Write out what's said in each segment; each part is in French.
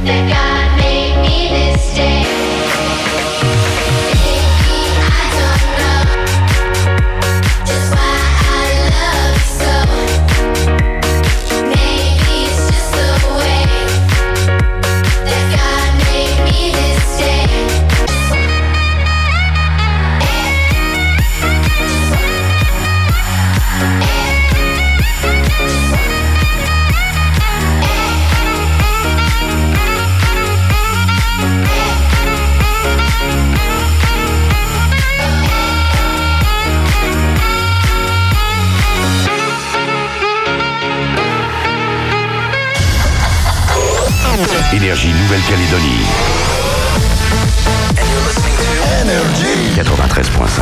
Énergie Nouvelle-Calédonie. Énergie 93.5.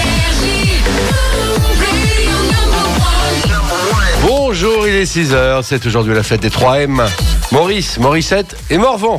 Bonjour, il est 6h, c'est aujourd'hui la fête des 3M. Maurice, Morissette et Morvan.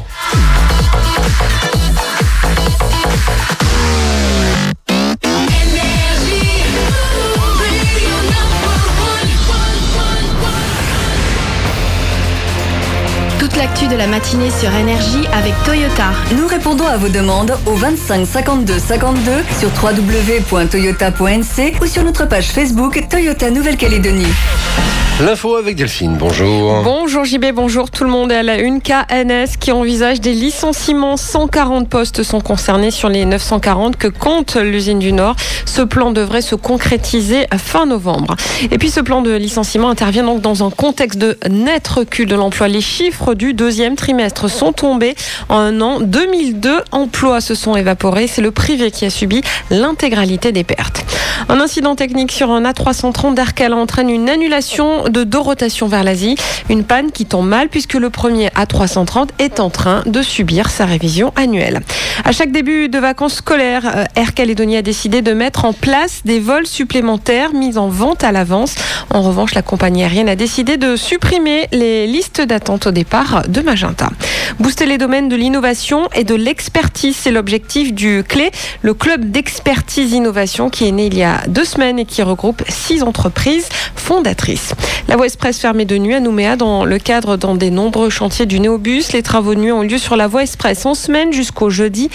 Toute l'actu de la matinée sur Énergie avec Toyota. Nous répondons à vos demandes au 25 52 52 sur www.toyota.nc ou sur notre page Facebook Toyota Nouvelle-Calédonie. L'info avec Delphine, bonjour. Bonjour JB, bonjour tout le monde. À la une, KNS qui envisage des licenciements. 140 postes sont concernés sur les 940 que compte l'usine du Nord. Ce plan devrait se concrétiser fin novembre. Et puis ce plan de licenciement intervient donc dans un contexte de net recul de l'emploi. Les chiffres du deuxième trimestre sont tombés en un an. 2002 emplois se sont évaporés. C'est le privé qui a subi l'intégralité des pertes. Un incident technique sur un A330 d'Arcala entraîne une annulation de 2 rotations vers l'Asie. Une panne qui tombe mal puisque le premier A330 est en train de subir sa révision annuelle. À chaque début de vacances scolaires, Air Calédonie a décidé de mettre en place des vols supplémentaires mis en vente à l'avance. En revanche, la compagnie aérienne a décidé de supprimer les listes d'attente au départ de Magenta. Booster les domaines de l'innovation et de l'expertise, c'est l'objectif du CLÉ, le club d'expertise innovation qui est né il y a 2 semaines et qui regroupe 6 entreprises fondatrices. La voie express fermée de nuit à Nouméa dans le cadre des nombreux chantiers du Néobus. Les travaux de nuit ont lieu sur la voie express en semaine jusqu'au jeudi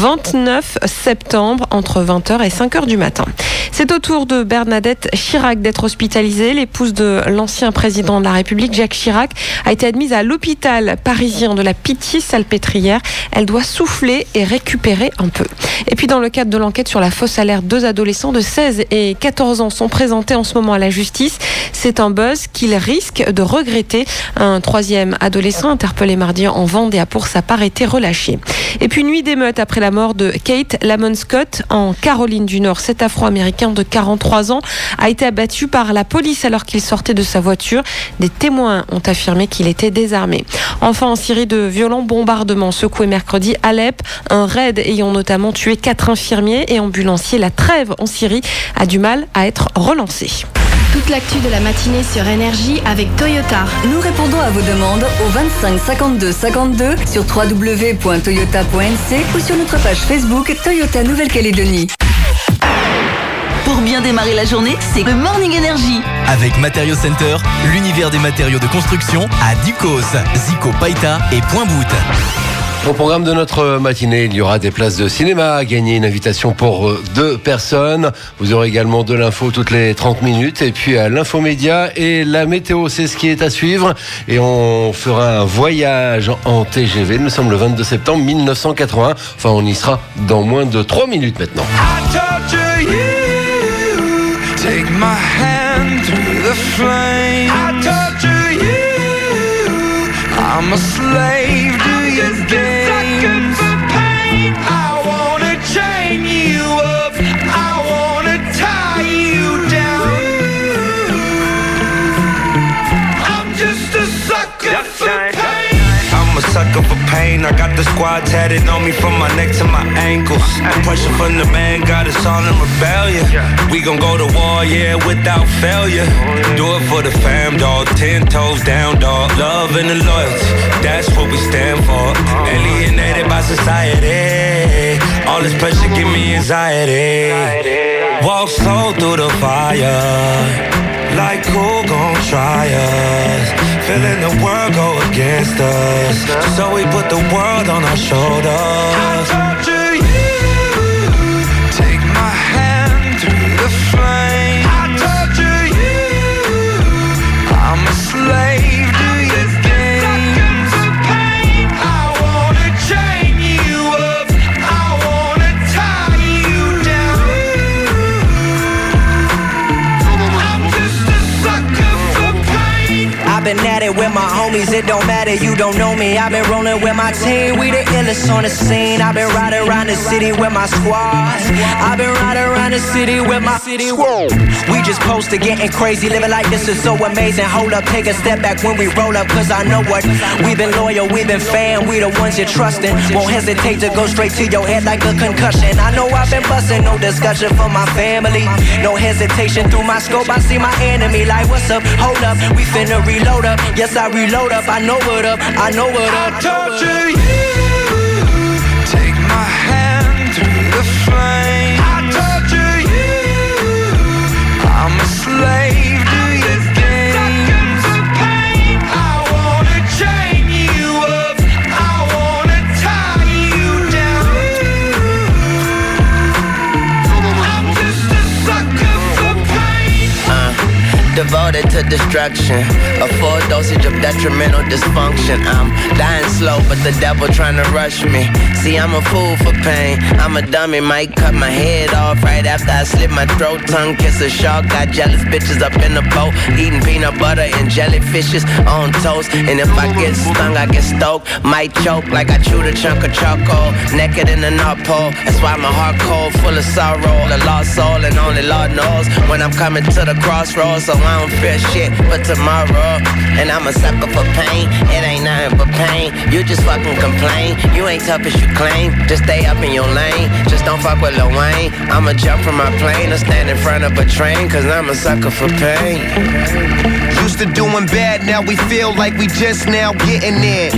29 septembre entre 20h et 5h du matin. C'est au tour de Bernadette Chirac d'être hospitalisée. L'épouse de l'ancien président de la République, Jacques Chirac, a été admise à l'hôpital parisien de la Pitié-Salpêtrière. Elle doit souffler et récupérer un peu. Et puis dans le cadre de l'enquête sur la fausse alerte, 2 adolescents de 16 et 14 ans sont présentés en ce moment à la justice. C'est un buzz qu'ils risquent de regretter. Un 3e adolescent interpellé mardi en Vendée a pour sa part été relâché. Et puis nuit d'émeute après la mort de Kate Lamont Scott en Caroline du Nord. Cet Afro-Américain de 43 ans a été abattu par la police alors qu'il sortait de sa voiture. Des témoins ont affirmé qu'il était désarmé. Enfin, en Syrie, de violents bombardements secoués mercredi Alep. Un raid ayant notamment tué 4 infirmiers et ambulanciers. La trêve en Syrie a du mal à être relancée. Toute l'actu de la matinée sur Énergie avec Toyota. Nous répondons à vos demandes au 25 52 52 sur www.toyota.nc ou sur notre page Facebook Toyota Nouvelle-Calédonie. Pour bien démarrer la journée, c'est le Morning Energy. Avec Material Center, l'univers des matériaux de construction à Ducos, Zico Paita et Point-Bout. Au programme de notre matinée, il y aura des places de cinéma à gagner, une invitation pour 2 personnes. Vous aurez également de l'info toutes les 30 minutes et puis l'infomédia et la météo, c'est ce qui est à suivre. Et on fera un voyage en TGV. Nous sommes le 22 septembre 1981. Enfin, on y sera dans moins de 3 minutes maintenant. Take my hand through the flame. I torture you. I'm a slave to your games. For pain. I wanna chain you up. I wanna tie you down. I'm just a sucker for pain. I'm a sucker for pain. I got the squad tatted on me from my neck to my ankles. The pressure from the man got us all in rebellion. We gon' go to war, yeah, without failure. Do it for the fam, dog. 10 toes down, dog. Love and the loyalty, that's what we stand for. Alienated by society. All this pressure give me anxiety. Walk slow through the fire. Like who gon' try us? feeling the world go against us. So we put the world on our shoulders. I torture you, take my hand through the flame. I torture you, I'm a slave to your games. Pain, I wanna chain you up, I wanna tie you down. I'm just a sucker for pain. I've been at it with my homies, it don't matter, you don't know me. I've been rolling with my team, we the illest on the scene. I've been riding around the city with my squad. I've been riding around the city with my squad. We just posted getting crazy, living like this is so amazing. Hold up, take a step back when we roll up, cause I know what. We've been loyal, we've been fan, we the ones you're trusting. Won't hesitate to go straight to your head like a concussion. I know I've been busting, no discussion for my family. No hesitation through my scope, I see my enemy like what's up, hold up, we finna reload up. Yes, I reload up, I know what up, I know what up. I torture you, take my hand through the flame. I torture you, I'm a slave to your games. Pain, I wanna chain you up, I wanna tie you down. I'm just a sucker for pain. Devoted to destruction, a full dosage of detrimental dysfunction. I'm dying slow, but the devil trying to rush me. See, I'm a fool for pain. I'm a dummy, might cut my head off right after I slit my throat. Tongue kiss a shark, got jealous bitches up in the boat, eating peanut butter and jellyfishes on toast. And if I get stung, I get stoked, might choke like I chewed a chunk of charcoal. Naked in the North Pole, that's why my heart cold, full of sorrow. A lost soul, and only Lord knows when I'm coming to the crossroads. So I don't fear shit but tomorrow. And I'm a sucker for pain, it ain't nothing but pain. You just fucking complain, you ain't tough as you claim. Just stay up in your lane, just don't fuck with Lil Wayne. I'ma jump from my plane or stand in front of a train, cause I'm a sucker for pain. Used to doing bad, now we feel like we just now getting there.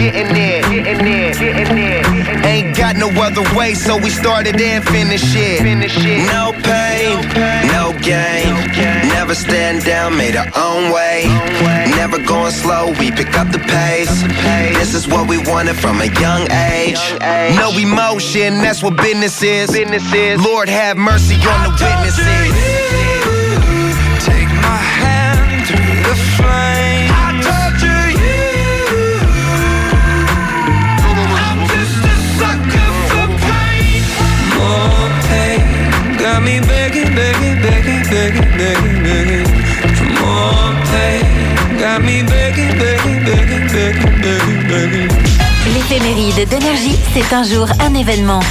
Ain't got no other way, so we started and finished it. No pain, no gain. Never stand down, made our own way. Never going slow, we pick up the pace. This is what we wanted from a young age. No emotion, that's what business is. Lord have mercy on the witnesses. Take my hand through the flame. I torture you, I'm just a sucker for pain. More pain, got me begging, begging, begging, begging, begging, begging. For more pain, got me begging, begging, begging, begging, begging, begging. L'éphéméride d'énergie, c'est un jour un événement.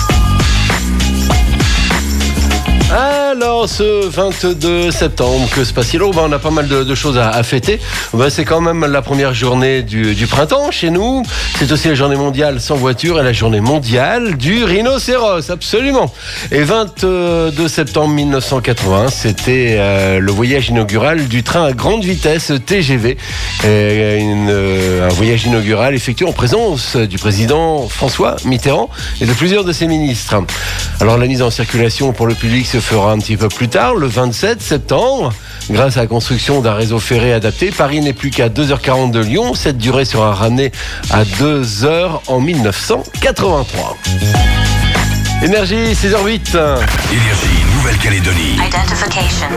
Alors, ce 22 septembre, que se passe-t-il? On a pas mal de choses à fêter. C'est quand même la première journée du printemps chez nous. C'est aussi la journée mondiale sans voiture et la journée mondiale du rhinocéros, absolument. Et 22 septembre 1980, c'était le voyage inaugural du train à grande vitesse TGV. Un voyage inaugural effectué en présence du président François Mitterrand et de plusieurs de ses ministres. Alors, la mise en circulation pour le public se fera un petit peu plus tard, le 27 septembre. Grâce à la construction d'un réseau ferré adapté, Paris n'est plus qu'à 2h40 de Lyon. Cette durée sera ramenée à 2h en 1983. Énergie, 6h08. Énergie, Nouvelle-Calédonie. Identification.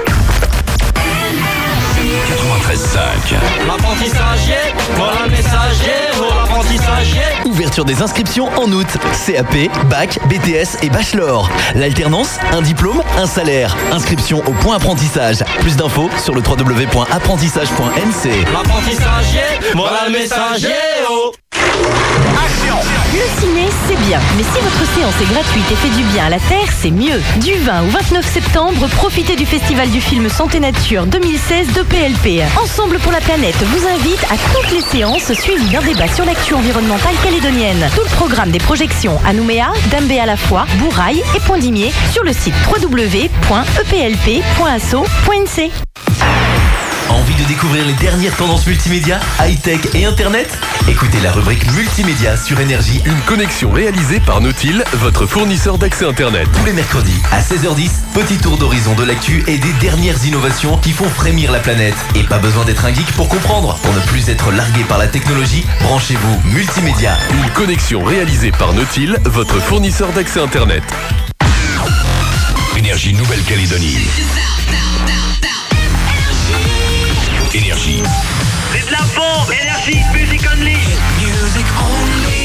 93.5. L'apprentissage, voilà le messager, l'apprentissage. Ouverture des inscriptions en août. CAP, bac, BTS et bachelor. L'alternance, un diplôme, un salaire. Inscription au point apprentissage. Plus d'infos sur le www.apprentissage.nc. L'apprentissage, voilà le messager. Le ciné, c'est bien, mais si votre séance est gratuite et fait du bien à la Terre, c'est mieux. Du 20 au 29 septembre, profitez du Festival du film Santé Nature 2016 de PLP. Ensemble pour la planète vous invite à toutes les séances suivies d'un débat sur l'actu environnementale calédonienne. Tout le programme des projections à Nouméa, Dambé à la fois, Bourail et Pont-Dimier sur le site www.eplp.asso.nc. Envie de découvrir les dernières tendances multimédia, high-tech et internet? Écoutez la rubrique multimédia sur Énergie. Une connexion réalisée par Nautil, votre fournisseur d'accès Internet. Tous les mercredis à 16h10, petit tour d'horizon de l'actu et des dernières innovations qui font frémir la planète. Et pas besoin d'être un geek pour comprendre. Pour ne plus être largué par la technologie, branchez-vous multimédia. Une connexion réalisée par Nautil, votre fournisseur d'accès Internet. Énergie Nouvelle-Calédonie. Énergie. C'est de la bombe. Énergie, music only. Music only.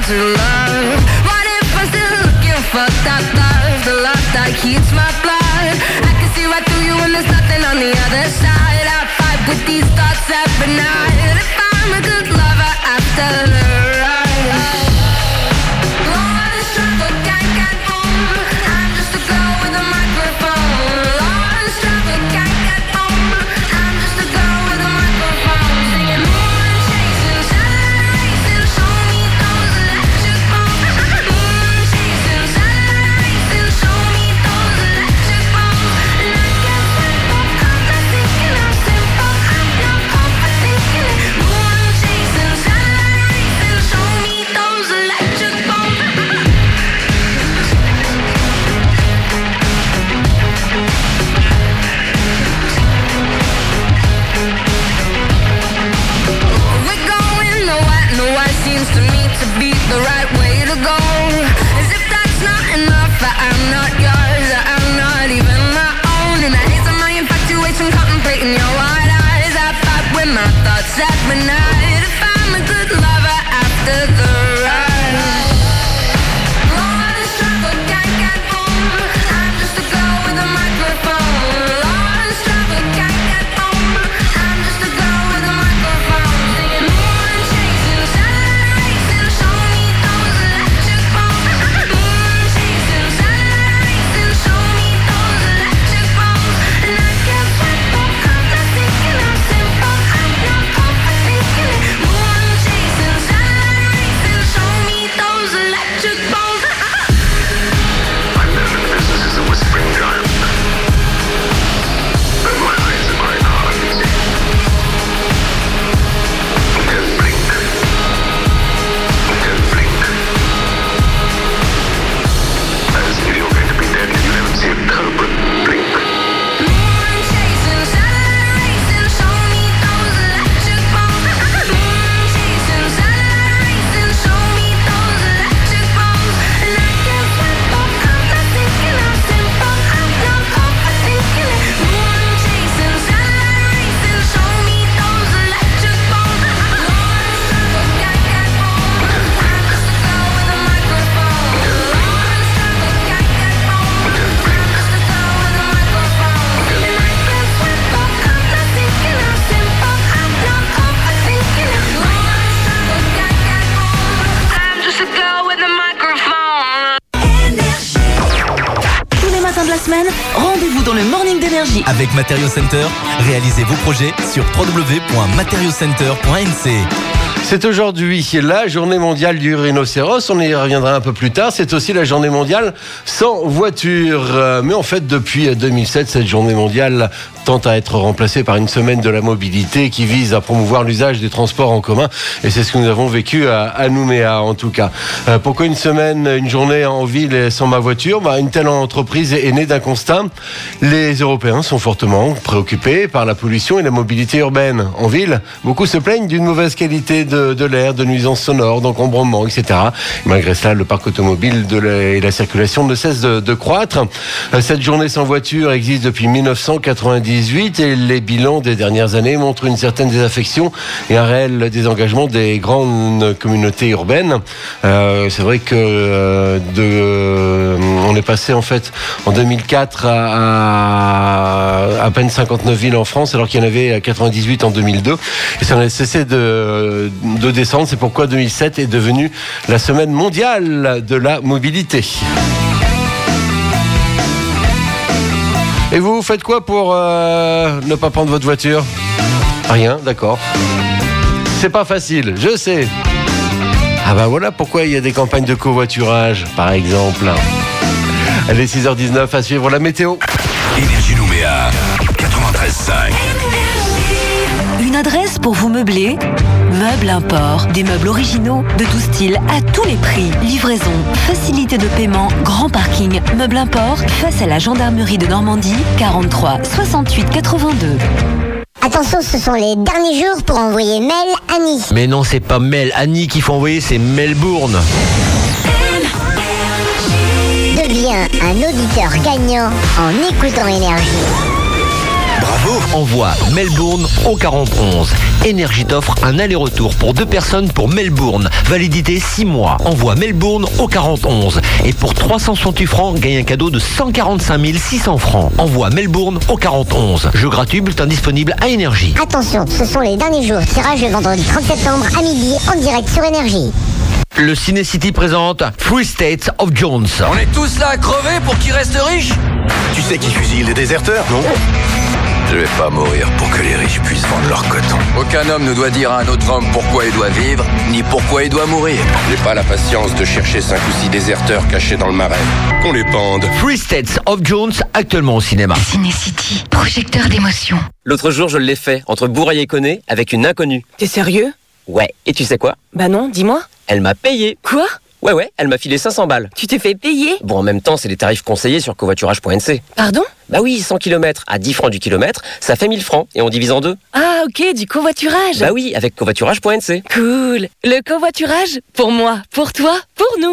true love? What if I'm still looking for that love, the love that heats my blood? I can see right through you when there's nothing on the other side. I fight with these thoughts every night. If I'm a good lover after the rush. Lost, trouble, can't get home. I'm just a girl with a microphone. Lost, trouble, can't get home. I'm just a girl with a microphone. Singing moon chasing, satellite racing. Show me those electric bones. Moon chasing, satellite racing. Show me those electric bones. And I can't sweat up, I'm not thinking I'm simple. I'm not overthinking it. Moon chasing, satellite racing. Show me those electric bones. We're going nowhere, nowhere seems to me to be the right way to go. As if that's not enough, I'm not yours, I'm not even my own. In the haze of my infatuation, contemplating your wide eyes, I fight with my thoughts every night. If I'm a good lover after the rush. Lost, trouble, can't get home. I'm just a girl with a microphone. Lost, trouble, can't get home. I'm just a girl with a microphone. Singing moon chasing, satellite racing. Show me those electric bones. Moon chasing, satellite racing. Show me those electric bones. And I can't sweat up, I'm not thinking I'm simple. I'm not overthinking it. Moon chasing, satellite racing. Show me those electric bones. I'm known in the business as a whispering giant. But my eyes are my heart. Don't blink. Don't blink. As if you're going to be dead and you haven't seen a cobra blink. Moon chasing, satellite racing. Show me those electric bones. Moon chasing, satellite racing. Show me those electric bones. And I can't sweat up, I'm not thinking I'm simple. I'm not overthinking it. Moon chasing, satellite racing. Show me those electric bones. Lost, trouble, can't get home. I'm just a girl with a microphone. Lost, trouble, can't get home. I'm just a girl with a microphone. And I can't sweat up, I'm not thinking I'm simple. I'm not overthinking it. Lost, trouble, can't get home. I'm just a girl with a microphone. Tous les matins de la semaine, rendez-vous dans le Morning d'Énergie. Avec Material Center, réalisez vos projets sur www.materialcenter.nc. C'est aujourd'hui la journée mondiale du rhinocéros. On y reviendra un peu plus tard. C'est aussi la journée mondiale sans voiture. Mais en fait, depuis 2007, cette journée mondiale tend à être remplacée par une semaine de la mobilité qui vise à promouvoir l'usage des transports en commun. Et c'est ce que nous avons vécu à Nouméa, en tout cas. Pourquoi une journée en ville et sans ma voiture? Une telle entreprise est née d'un constat. Les Européens sont fortement préoccupés par la pollution et la mobilité urbaine. En ville, beaucoup se plaignent d'une mauvaise qualité de l'air, de nuisances sonores, d'encombrement, etc. Malgré cela, le parc automobile et la circulation ne cessent de croître. Cette journée sans voiture existe depuis 1998 et les bilans des dernières années montrent une certaine désaffection et un réel désengagement des grandes communautés urbaines. C'est vrai que on est passé en fait en 2004 à peine 59 villes en France, alors qu'il y en avait 98 en 2002. Et ça n'a cessé de descendre. C'est pourquoi 2007 est devenu la semaine mondiale de la mobilité. Et vous faites quoi pour ne pas prendre votre voiture? Rien, d'accord. C'est pas facile, je sais. Ah bah voilà pourquoi il y a des campagnes de covoiturage, par exemple. Allez, 6h19, à suivre la météo. Énergie Nouméa, 93.5. Une adresse pour vous meubler? Meubles Import. Des meubles originaux, de tout style, à tous les prix. Livraison, facilité de paiement, grand parking. Meubles Import, face à la gendarmerie de Normandie, 43 68 82. Attention, ce sont les derniers jours pour envoyer mail Annie. Mais non, c'est pas Mel Annie qu'il faut envoyer, c'est Melbourne. Deviens un auditeur gagnant en écoutant Énergie. Bravo. Envoie Melbourne au 4011. Énergie t'offre un aller-retour pour 2 personnes pour Melbourne. Validité 6 mois. Envoie Melbourne au 4011. Et pour 368 francs, gagne un cadeau de 145 600 francs. Envoie Melbourne au 4011. Jeu gratuit, bulletin disponible à Énergie. Attention, ce sont les derniers jours. Tirage le vendredi 30 septembre à midi en direct sur Énergie. Le Ciné City présente Free States of Jones. On est tous là à crever pour qu'ils restent riches. Tu sais qui fusille les déserteurs, non? Je vais pas mourir pour que les riches puissent vendre leur coton. Aucun homme ne doit dire à un autre homme pourquoi il doit vivre, ni pourquoi il doit mourir. J'ai pas la patience de chercher 5 ou 6 déserteurs cachés dans le marais. Qu'on les pende. Free States of Jones, actuellement au cinéma. Ciné City, projecteur d'émotion. L'autre jour, je l'ai fait, entre Bourreil et Coney, avec une inconnue. T'es sérieux? Ouais, et tu sais quoi? Bah non, dis-moi. Elle m'a payé. Quoi? Ouais, elle m'a filé 500 balles. Tu t'es fait payer? Bon, en même temps, c'est les tarifs conseillés sur covoiturage.nc. Pardon? Bah oui, 100 km à 10 francs du kilomètre, ça fait 1000 francs et on divise en 2. Ah ok, du covoiturage. Bah oui, avec covoiturage.nc. Cool. Le covoiturage, pour moi, pour toi, pour nous.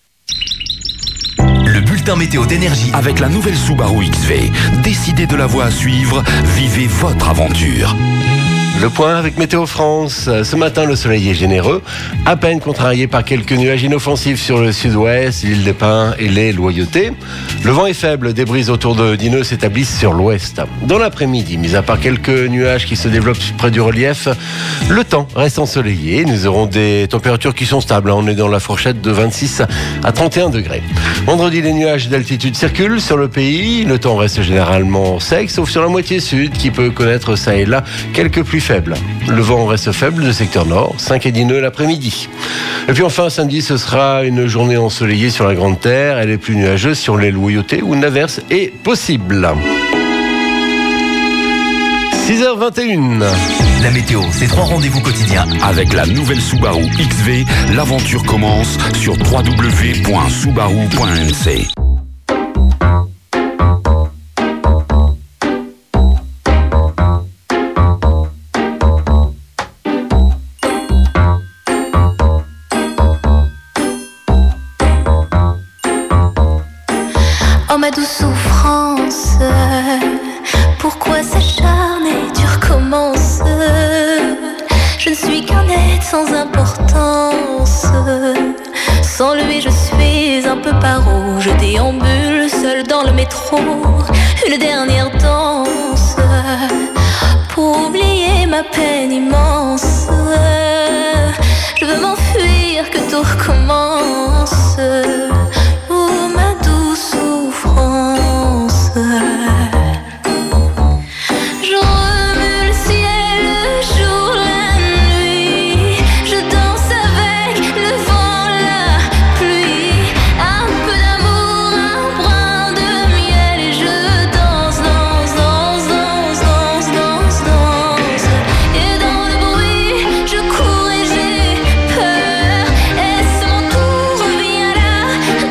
Le bulletin météo d'Énergie avec la nouvelle Subaru XV. Décidez de la voie à suivre, vivez votre aventure. Le point avec Météo France. Ce matin, le soleil est généreux, à peine contrarié par quelques nuages inoffensifs sur le sud-ouest, l'île des Pins et les Loyautés. Le vent est faible, des brises autour de Dineux s'établissent sur l'ouest. Dans l'après-midi, mis à part quelques nuages qui se développent près du relief, le temps reste ensoleillé. Nous aurons des températures qui sont stables. On est dans la fourchette de 26 à 31 degrés. Vendredi, les nuages d'altitude circulent sur le pays. Le temps reste généralement sec, sauf sur la moitié sud qui peut connaître ça et là quelques pluies faibles. Le vent reste faible du secteur nord, 5 et Dineux l'après-midi. Et puis enfin, samedi, ce sera une journée ensoleillée sur la Grande Terre. Elle est plus nuageuse sur les Loyautés où une averse est possible. 6h21. La météo, c'est 3 rendez-vous quotidiens. Avec la nouvelle Subaru XV, l'aventure commence sur www.subaru.nc. Oh ma douce souffrance, pourquoi s'acharner, tu recommences? Je ne suis qu'un être sans importance. Sans lui je suis un peu paro. Je déambule seul dans le métro. Une dernière danse pour oublier ma peine immense. Je veux m'enfuir, que tout recommence. Oh ma douce souffrance. Je remue le ciel, le jour, la nuit. Je danse avec le vent, la pluie. Un peu d'amour, un brin de miel. Et je danse, danse, danse, danse, danse, danse, danse. Et dans le bruit, je cours et j'ai peur. Et ce mon tour, reviens là,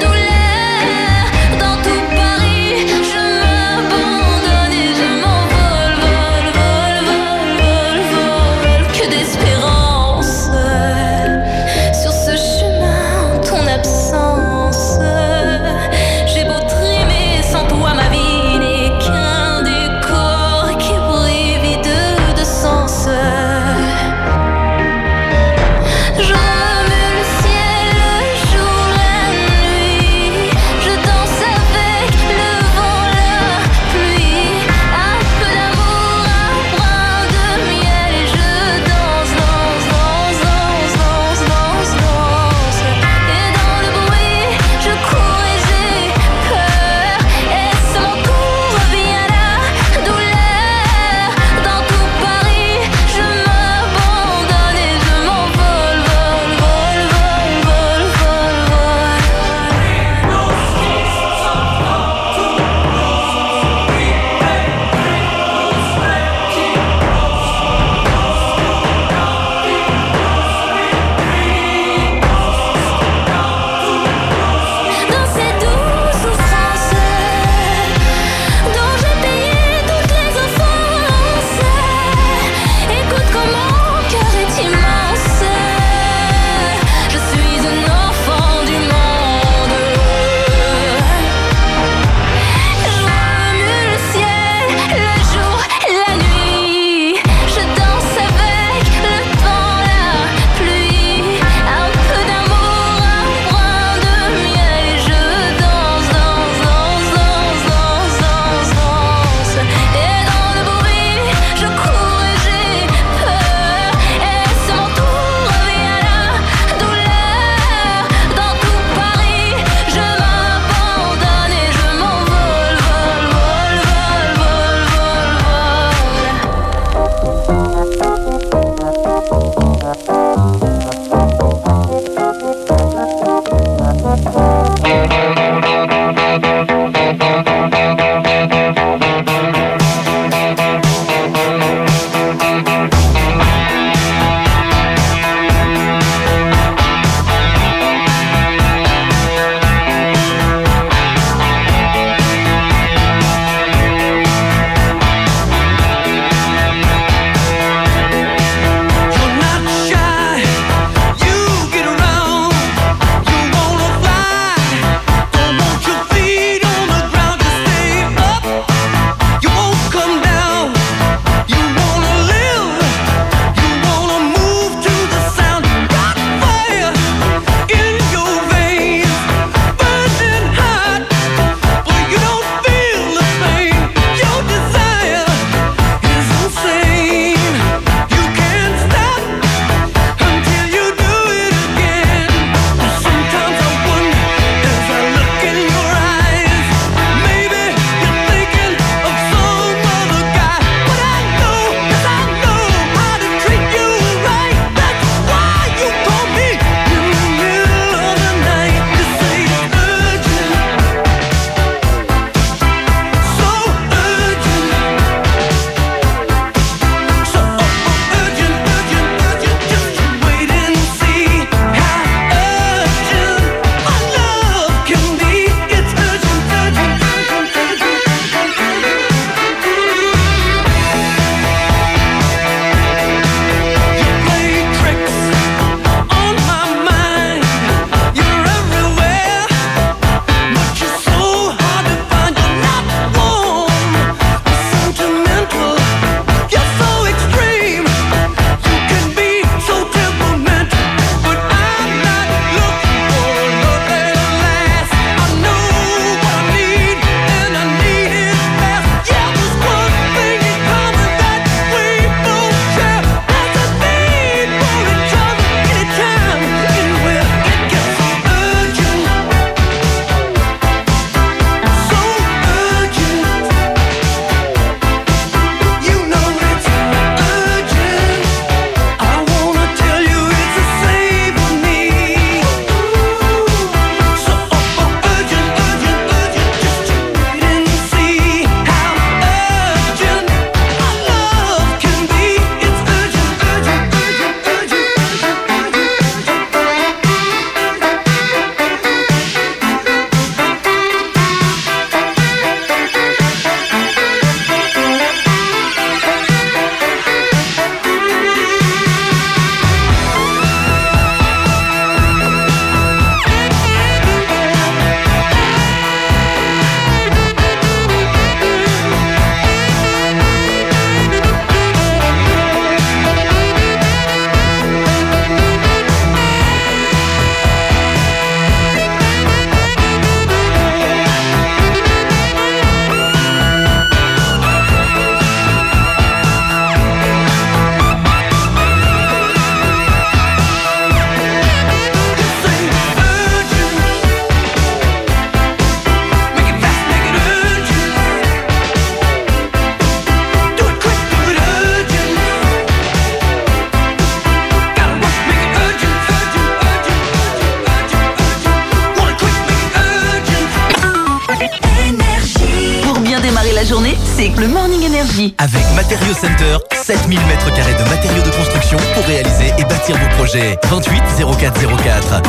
bien démarrer la journée, c'est le Morning Energy. Avec Matériaux Center, 7000 m² de matériaux de construction pour réaliser et bâtir vos projets. 28 0404.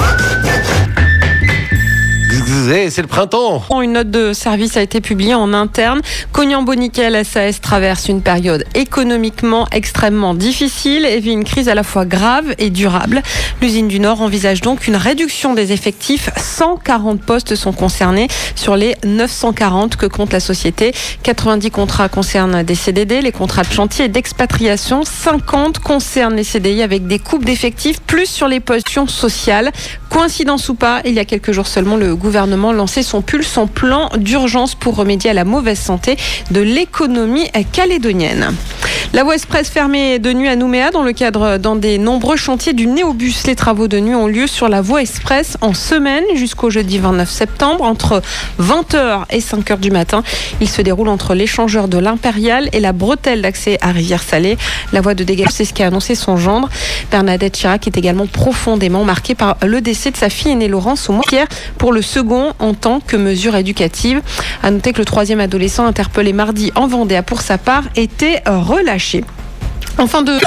C'est le printemps. Une note de service a été publiée en interne. Cognambo Nickel SAS traverse une période économiquement extrêmement difficile et vit une crise à la fois grave et durable. L'usine du Nord envisage donc une réduction des effectifs. 140 postes sont concernés sur les 940 que compte la société. 90 contrats concernent des CDD, les contrats de chantier et d'expatriation. 50 concernent les CDI avec des coupes d'effectifs, plus sur les positions sociales. Coïncidence ou pas, il y a quelques jours seulement, le gouvernement lançait son plan d'urgence pour remédier à la mauvaise santé de l'économie calédonienne. La voie express fermée de nuit à Nouméa dans le cadre d'un des nombreux chantiers du Néobus. Les travaux de nuit ont lieu sur la voie express en semaine jusqu'au jeudi 29 septembre entre 20h et 5h du matin. Il se déroule entre l'échangeur de l'Impérial et la bretelle d'accès à Rivière-Salée. La voie de dégagement, c'est ce qu'a annoncé son gendre. Bernadette Chirac est également profondément marquée par le décès de sa fille aînée Laurence au mois hier pour le second en tant que mesure éducative. À noter que le troisième adolescent interpellé mardi en Vendée a pour sa part été relâché. En fin de...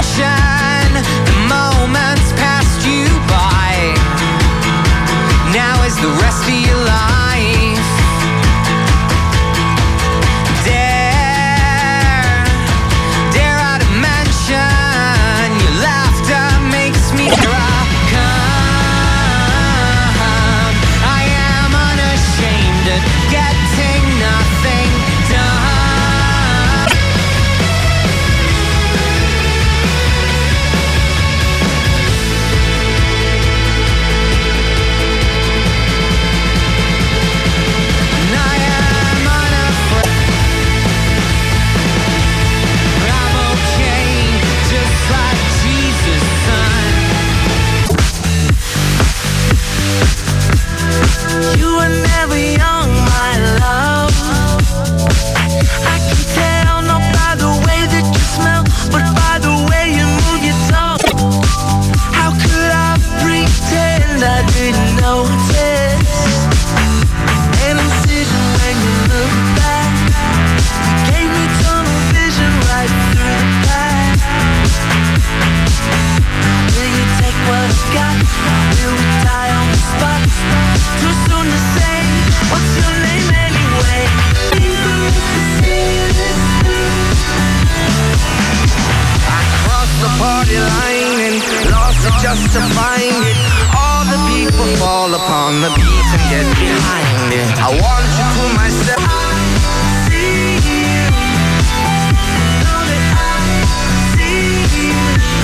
just to find it. All the people fall upon the beat and get behind it. I want you to myself. I see you. Know that I see you.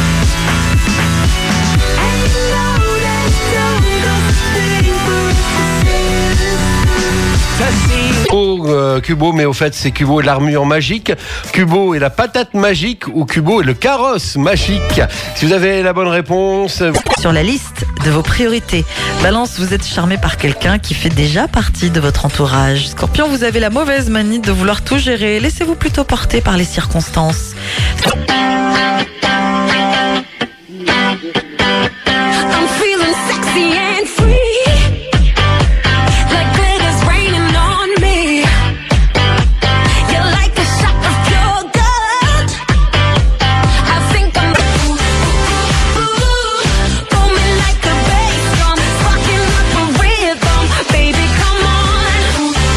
And you know that don't go thing for Cubo, mais au fait c'est Cubo et l'armure magique, Cubo et la patate magique ou Cubo et le carrosse magique. Si vous avez la bonne réponse. Sur la liste de vos priorités, Balance, vous êtes charmé par quelqu'un qui fait déjà partie de votre entourage. Scorpion, vous avez la mauvaise manie de vouloir tout gérer. Laissez-vous plutôt porter par les circonstances. I'm feeling sexy and free.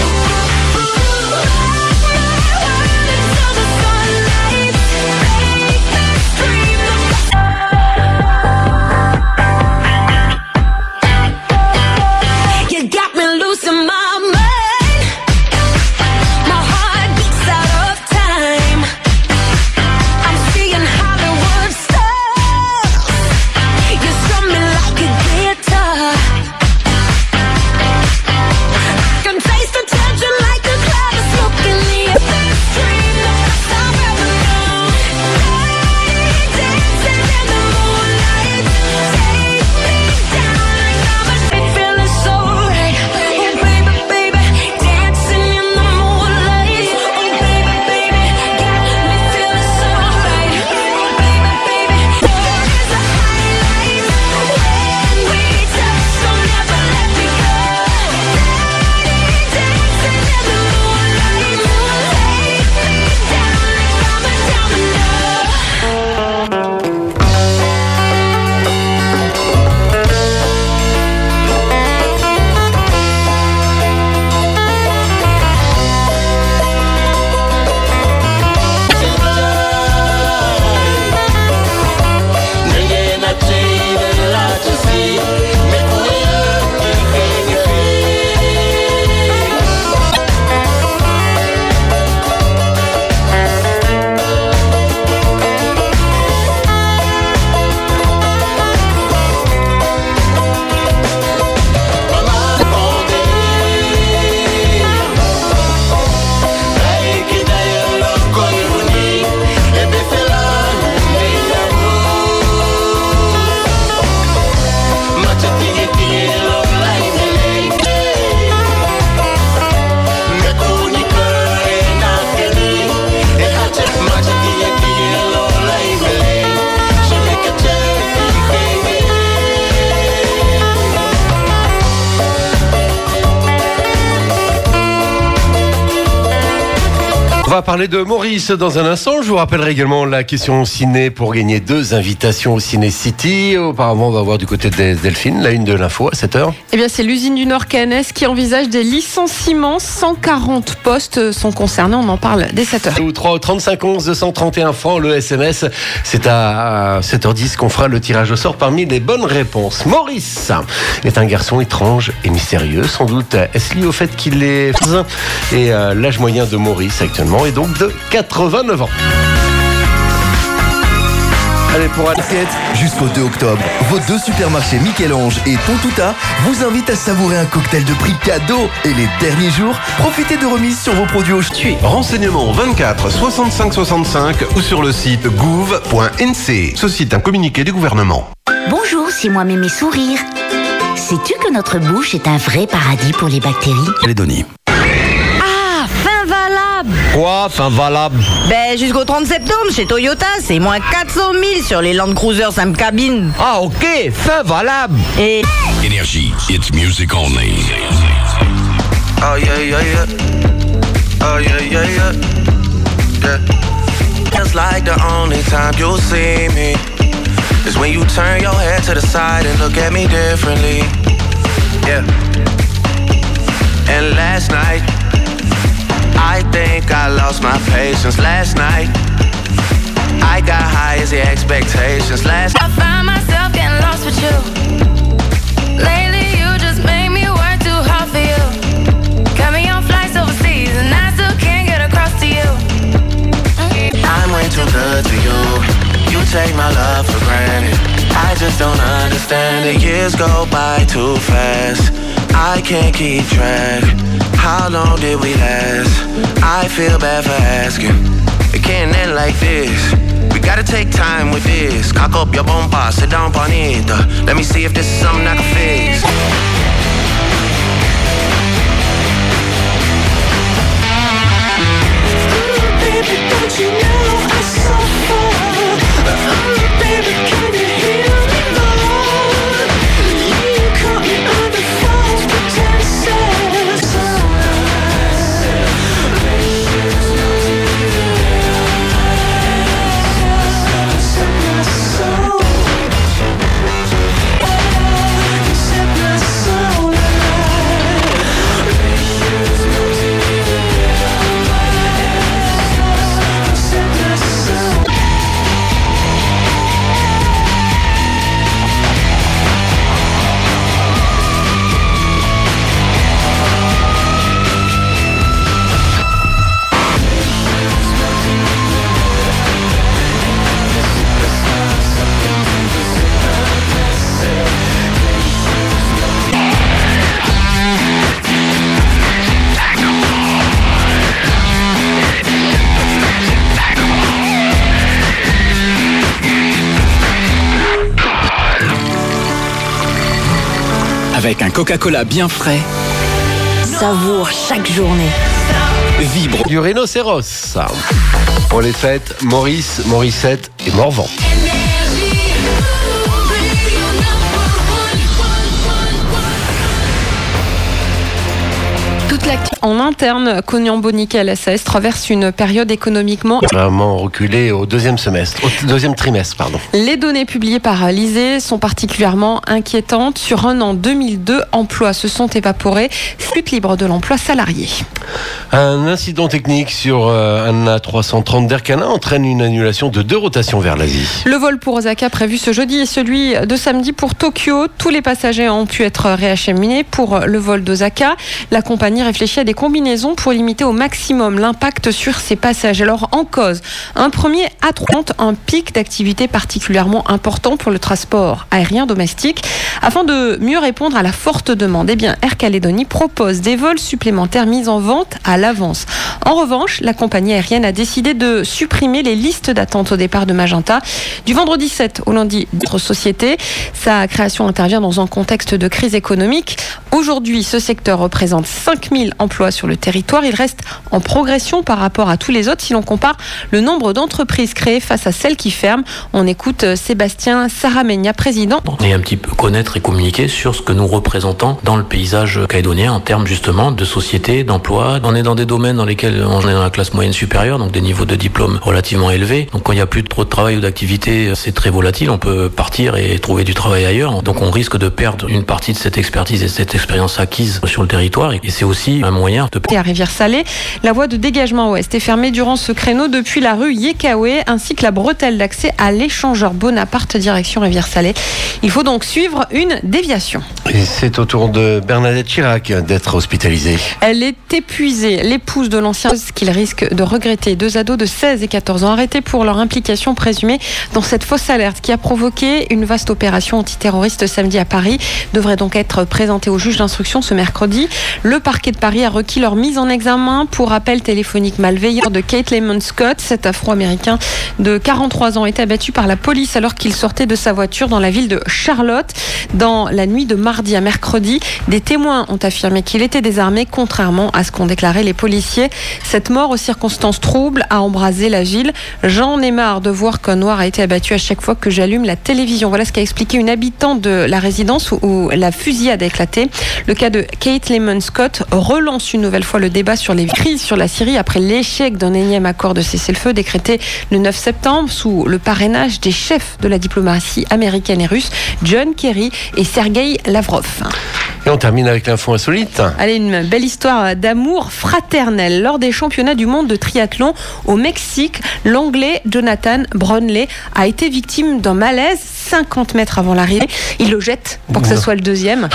Baby, come on. On va parler de Maurice dans un instant. Je vous rappellerai également la question ciné pour gagner 2 invitations au Ciné City. Auparavant, on va voir du côté des Delphines, la une de l'info à 7h. Eh bien, c'est l'usine du Nord Cannes qui envisage des licenciements. 140 postes sont concernés. On en parle dès 7h. Ou 3 au 35 11 231 francs le SMS. C'est à 7h10 qu'on fera le tirage au sort parmi les bonnes réponses. Maurice est un garçon étrange et mystérieux. Sans doute est-ce lié au fait qu'il est... Et l'âge moyen de Maurice actuellement est donc de 89 ans. Allez, pour Assiette, jusqu'au 2 octobre, vos 2 supermarchés Michel-Ange et Tontouta vous invitent à savourer un cocktail de prix cadeau. Et les derniers jours, profitez de remises sur vos produits au chuis. Renseignements 24 65 65 ou sur le site gouv.nc. Ceci est un communiqué du gouvernement. Bonjour, c'est moi Mémé Sourire. Sais-tu que notre bouche est un vrai paradis pour les bactéries? Calédonie. Ah, fin valable. Quoi, fin valable? Ben, jusqu'au 30 septembre, chez Toyota, c'est moins 400 000 sur les Land Cruiser 5 cabines. Ah, ok, fin valable. Et... Énergie, it's music only. Oh yeah, yeah, yeah. Oh yeah, yeah, yeah. Yeah. It's like the only time you'll see me is when you turn your head to the side and look at me differently. Yeah. And last night, I think I lost my patience. Last night, I got high as the expectations. I find myself getting lost with you. Lately, you just make me work too hard for you. Got me on flights overseas, and I still can't get across to you. I'm way too good to you. You take my love for granted. I just don't understand. The years go by too fast. I can't keep track. How long did we last? I feel bad for asking. It can't end like this. We gotta take time with this. Cock up your bomba, sit down bonita. Let me see if this is something I can fix. Ooh, baby, don't you know I suffer? Ooh, baby, can you hear me more? You caught me under false pretenses. Avec un Coca-Cola bien frais, Savoure chaque journée. vibre du rhinocéros. Pour les fêtes, Maurice, Morissette et Morvan. Toute l'actu en interne, Cognambo-Nickel SAS traverse une période économiquement Vraiment reculé au deuxième trimestre, pardon. Les données publiées par l'ISEE sont particulièrement inquiétantes. Sur un an 2002, emplois se sont évaporés. Chute libre de l'emploi salarié. Un incident technique sur un A330 d'Air Canada entraîne une annulation de 2 rotations vers l'Asie. Le vol pour Osaka prévu ce jeudi et celui de samedi pour Tokyo. Tous les passagers ont pu être réacheminés. Pour le vol d'Osaka, la compagnie réfléchit à des combinaisons pour limiter au maximum l'impact sur ses passagers. Alors en cause, un premier A330, un pic d'activité particulièrement important pour le transport aérien domestique. Afin de mieux répondre à la forte demande, eh bien Air Calédonie propose des vols supplémentaires mis en vente à l'avance. En revanche, la compagnie aérienne a décidé de supprimer les listes d'attente au départ de Magenta. Du vendredi 7 au lundi d'autres sociétés. Sa création intervient dans un contexte de crise économique. Aujourd'hui, ce secteur représente 5 000 emplois sur le territoire. Il reste en progression par rapport à tous les autres si l'on compare le nombre d'entreprises créées face à celles qui ferment. On écoute Sébastien Saramegna, président. Et un petit peu connaître et communiquer sur ce que nous représentons dans le paysage calédonien en termes justement de société, d'emploi. On est dans des domaines dans lesquels on est dans la classe moyenne supérieure, donc des niveaux de diplôme relativement élevés. Donc quand il n'y a plus trop de travail ou d'activité, c'est très volatile. On peut partir et trouver du travail ailleurs. Donc on risque de perdre une partie de cette expertise et cette expérience acquise sur le territoire. Et c'est aussi un moyen de... Et à Rivière-Salée, la voie de dégagement ouest est fermée durant ce créneau depuis la rue Yekawe ainsi que la bretelle d'accès à l'échangeur Bonaparte direction Rivière-Salée. Il faut donc suivre une déviation. Et c'est au tour de Bernadette Chirac d'être hospitalisée. Elle est épuisée. L'épouse de l'ancien qu'il risque de regretter. 2 ados de 16 et 14 ans arrêtés pour leur implication présumée dans cette fausse alerte qui a provoqué une vaste opération antiterroriste samedi à Paris devrait donc être présentée au juge d'instruction ce mercredi. Le parquet de Paris a requis leur mise en examen pour appel téléphonique malveillant de Kate Lemon Scott. Cet Afro-Américain de 43 ans est abattu par la police alors qu'il sortait de sa voiture dans la ville de Charlotte. Dans la nuit de mardi à mercredi, des témoins ont affirmé qu'il était désarmé, contrairement à ce qu'ont déclaré les policiers. Cette mort aux circonstances troubles a embrasé la ville. J'en ai marre de voir qu'un noir a été abattu à chaque fois que j'allume la télévision. Voilà ce qu'a expliqué une habitante de la résidence où la fusillade a éclaté. Le cas de Kate Lemon Scott relance une nouvelle fois le débat sur les crises sur la Syrie après l'échec d'un énième accord de cessez-le-feu décrété le 9 septembre sous le parrainage des chefs de la diplomatie américaine et russe, John Kerry et Sergei Lavrov. Et on termine avec l'info insolite. Allez, une belle histoire d'amour fraternel. Lors des championnats du monde de triathlon au Mexique, l'Anglais Jonathan Brownlee a été victime d'un malaise 50 mètres avant l'arrivée. Il le jette pour que ça soit le deuxième.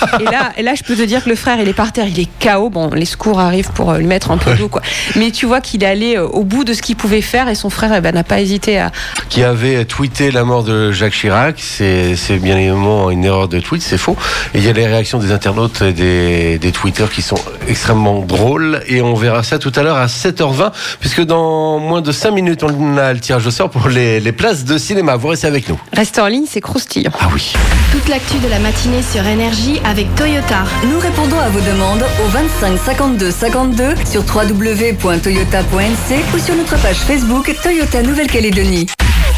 Et là, je peux te dire que le frère, il est par terre, il est KO. Bon, les secours arrivent pour lui mettre un peu d'eau, quoi. Mais tu vois qu'il est allé au bout de ce qu'il pouvait faire et son frère n'a pas hésité à... Qui avait tweeté la mort de Jacques Chirac. C'est bien évidemment une erreur de tweet, c'est faux. Et il y a les réactions des internautes et des tweeters qui sont extrêmement drôles. Et on verra ça tout à l'heure à 7h20, puisque dans moins de 5 minutes, on a le tirage au sort pour les places de cinéma. Vous restez avec nous. Restez en ligne, c'est croustillant. Ah oui. Toute l'actu de la matinée sur Énergie avec Toyota. Nous répondons à vos demandes au 25 52 52 sur www.toyota.nc ou sur notre page Facebook Toyota Nouvelle-Calédonie.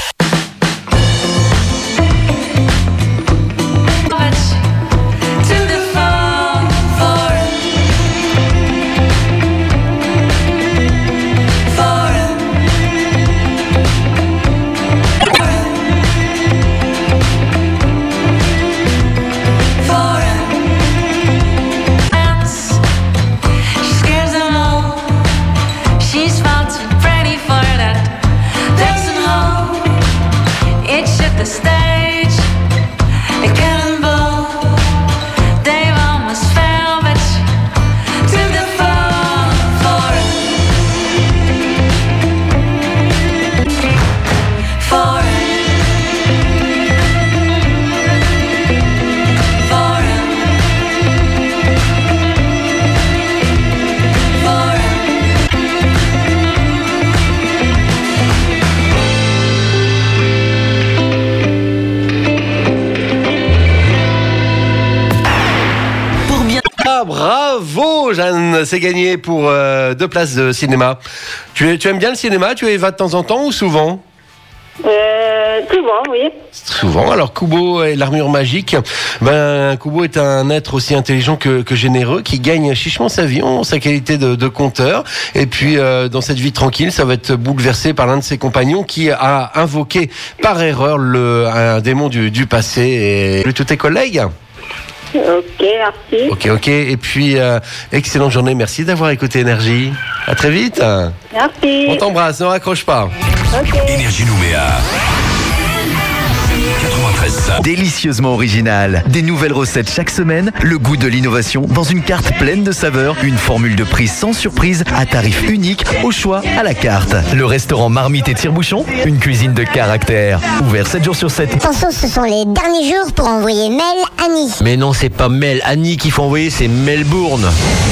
Bravo Jeanne, c'est gagné pour 2 places de cinéma. Tu aimes bien le cinéma? Tu y vas de temps en temps ou souvent? Souvent, oui. Souvent. Alors Kubo et l'armure magique. Kubo est un être aussi intelligent que généreux qui gagne chichement sa vie en sa qualité de conteur. Et puis dans cette vie tranquille, ça va être bouleversé par l'un de ses compagnons qui a invoqué par erreur un démon du passé. Et tous tes collègues. Ok, merci. Ok. Et puis, excellente journée. Merci d'avoir écouté Énergie. À très vite. Merci. On t'embrasse, ne raccroche pas. Ok. Énergie Nouméa. 93.5. Délicieusement original. Des nouvelles recettes chaque semaine, le goût de l'innovation dans une carte pleine de saveurs, une formule de prix sans surprise, à tarif unique, au choix, à la carte. Le restaurant Marmite et Tire-Bouchon, une cuisine de caractère. Ouvert 7 jours sur 7. Attention, ce sont les derniers jours pour envoyer Mel Annie. Mais non, c'est pas Mel Annie qu'il faut envoyer, c'est Melbourne.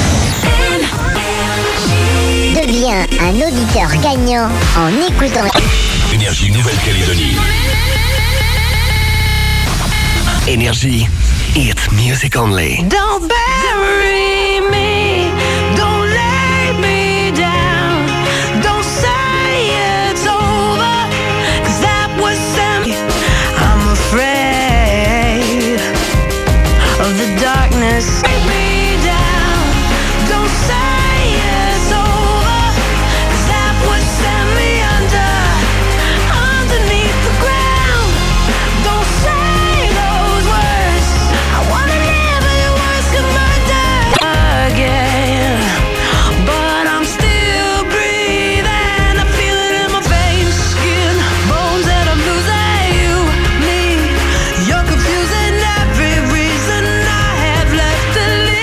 Deviens un auditeur gagnant en écoutant Énergie Nouvelle-Calédonie. Énergie. It's music only. Don't bury me, don't lay me down, don't say it's over, 'cause that was sent. I'm afraid of the darkness. Lay me down, don't say it's over, 'cause that would send me underneath the ground. Don't say those words. I wanna live in the worst of murder again, but I'm still breathing. I feel it in my veins, skin, bones that I'm losing you, me. You're confusing every reason I have left to live.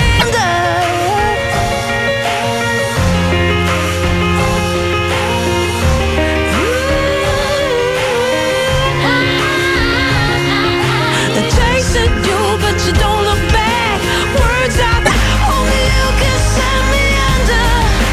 They're chasing you, but you don't look back. Words out there, only you can send me under.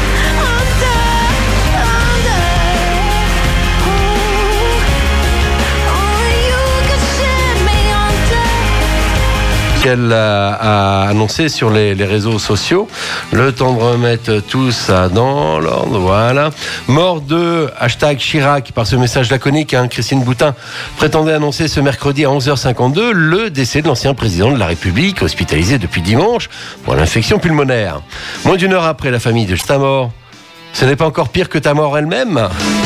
Only you can send me under. Qu'elle a annoncé sur les réseaux sociaux. Le temps de remettre tout ça dans l'ordre, voilà. Mort de #Chirac par ce message laconique. Christine Boutin prétendait annoncer ce mercredi à 11h52 le décès de l'ancien président de la République, hospitalisé depuis dimanche pour l'infection pulmonaire. Moins d'une heure après, la famille de ta mort. Ce n'est pas encore pire que ta mort elle-même.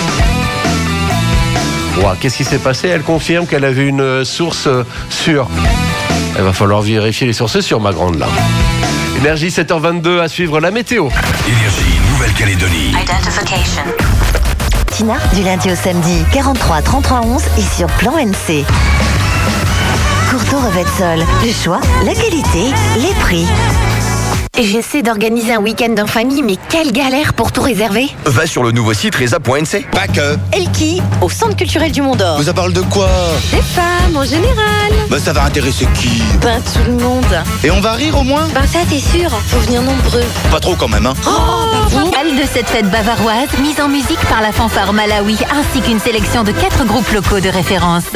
Ouah, qu'est-ce qui s'est passé? Elle confirme qu'elle avait une source sûre. Il va falloir vérifier les sources sûres, ma grande, là. Énergie, 7h22, à suivre la météo. Énergie, Nouvelle-Calédonie. Identification. Tina, du lundi au samedi, 43 33 11 et sur Plan NC. Courteau revêt de sol. Le choix, la qualité, les prix. J'essaie d'organiser un week-end en famille, mais quelle galère pour tout réserver. Va sur le nouveau site reza.nc. Pas que. Elki, au Centre culturel du Mont d'Or. Mais ça parle de quoi? Des femmes en général. Bah ça va intéresser qui? Ben tout le monde. Et on va rire au moins? Ben ça t'es sûr, faut venir nombreux. Pas trop quand même, hein. Salle de cette fête bavaroise, mise en musique par la fanfare Malawi, ainsi qu'une sélection de 4 groupes locaux de référence.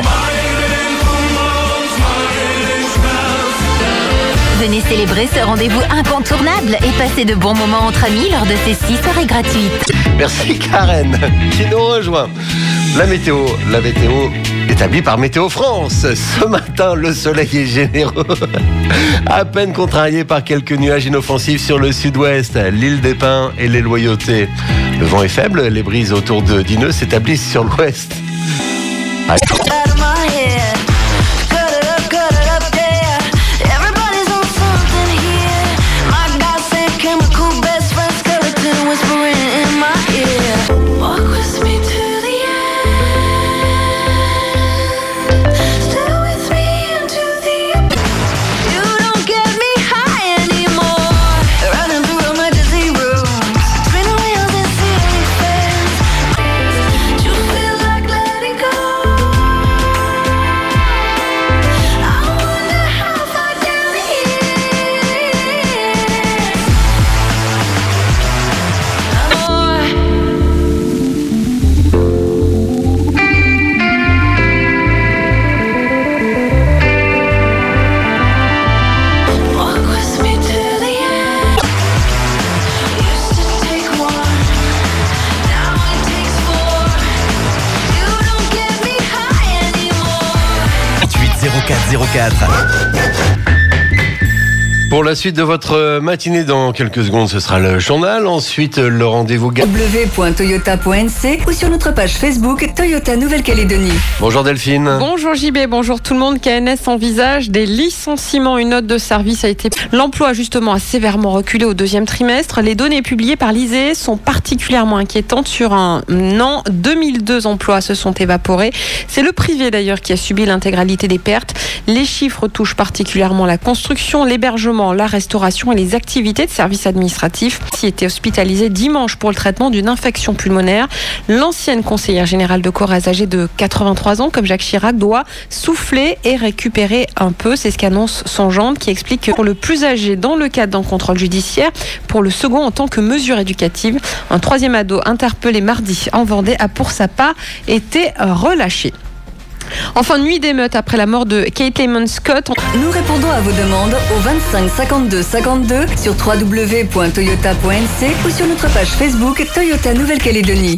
Venez célébrer ce rendez-vous incontournable et passer de bons moments entre amis lors de ces 6 soirées gratuites. Merci Karen qui nous rejoint. La météo établie par Météo France. Ce matin, le soleil est généreux, à peine contrarié par quelques nuages inoffensifs sur le sud-ouest, l'île des Pins et les Loyautés. Le vent est faible, les brises autour de Dineux s'établissent sur l'ouest. Pour la suite de votre matinée, dans quelques secondes, ce sera le journal. Ensuite, le rendez-vous www.toyota.nc ou sur notre page Facebook Toyota Nouvelle-Calédonie. Bonjour Delphine. Bonjour JB, bonjour tout le monde. KNS envisage des licenciements. Une note de service a été... L'emploi, justement, a sévèrement reculé au deuxième trimestre. Les données publiées par l'ISEE sont particulièrement inquiétantes. Sur un an, 2002 emplois se sont évaporés. C'est le privé, d'ailleurs, qui a subi l'intégralité des pertes. Les chiffres touchent particulièrement la construction, l'hébergement, la restauration et les activités de services administratifs. Qui était hospitalisé dimanche pour le traitement d'une infection pulmonaire. L'ancienne conseillère générale de Corrèze, âgée de 83 ans, comme Jacques Chirac, doit souffler et récupérer un peu. C'est ce qu'annonce son gendre, qui explique que pour le plus âgé, dans le cadre d'un contrôle judiciaire, pour le second en tant que mesure éducative, un troisième ado interpellé mardi en Vendée a pour sa part été relâché. Enfin, nuit d'émeute après la mort de Caitlin Scott. Nous répondons à vos demandes au 25 52 52 sur www.toyota.nc ou sur notre page Facebook Toyota Nouvelle-Calédonie.